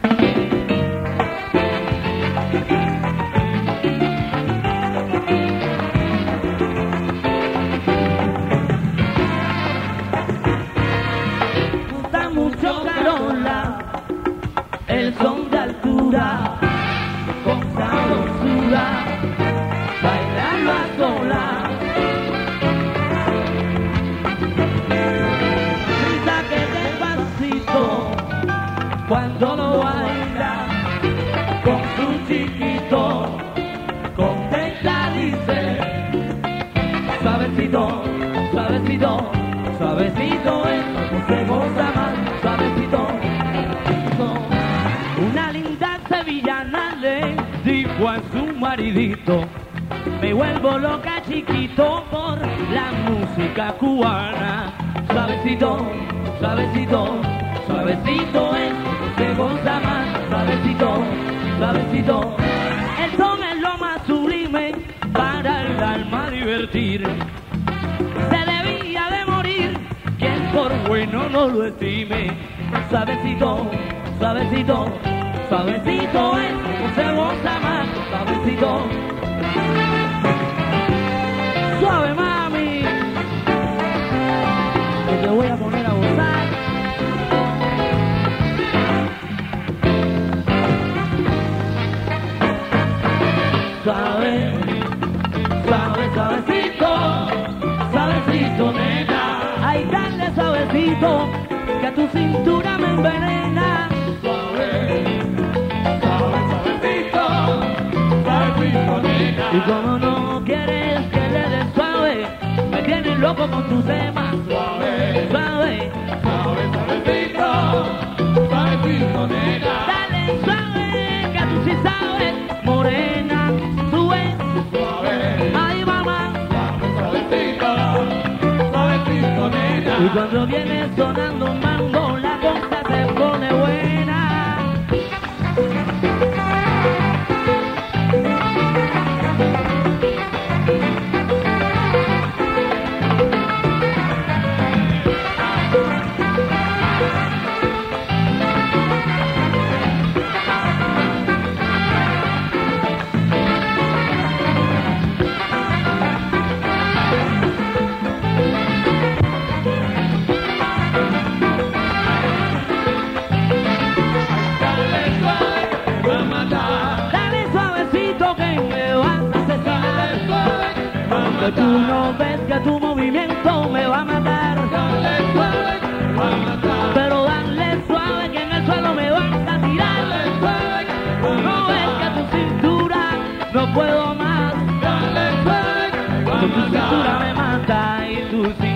Gusta mucho Carola, el son de altura, con sabrosura, bailando a sola. Grita que despacito, cuando lo baila, con su chiquito, contenta dice, suavecito, suavecito, suavecito es, se goza más, suavecito. Una linda sevillana le dijo a su maridito, me vuelvo loca chiquito por la música cubana. Suavecito, suavecito, suavecito es, se goza más, suavecito, suavecito. El son es lo más sublime para el alma divertir. Se debía de morir quien por bueno no lo estime. Suavecito, suavecito, suavecito es, se goza más, suavecito. Suave mami, que te voy a poner a gozar. Suave, suave, suavecito, suavecito nena. Ay, dale suavecito, que a tu cintura me envenena. Suave, suave, suavecito, suavecito nena. Y como no quieres que le des suave, me tienes loco con tus temas. Suave, suave, suave, suavecito, suavecito nena. Dale suave, que tú sí sabes, morena, sube. Suave, ay mamá, suave, suavecito, suavecito nena. Y cuando viene sonando un mango, la cosa se pone buena. Que tú no ves que tu movimiento me va a matar. Dale suave, me va a matar. Pero dale suave que en el suelo me vas a tirar. Dale suave, no ves que tu cintura no puedo más. Dale suave, me va a matar. Tu cintura me mata y tu cintura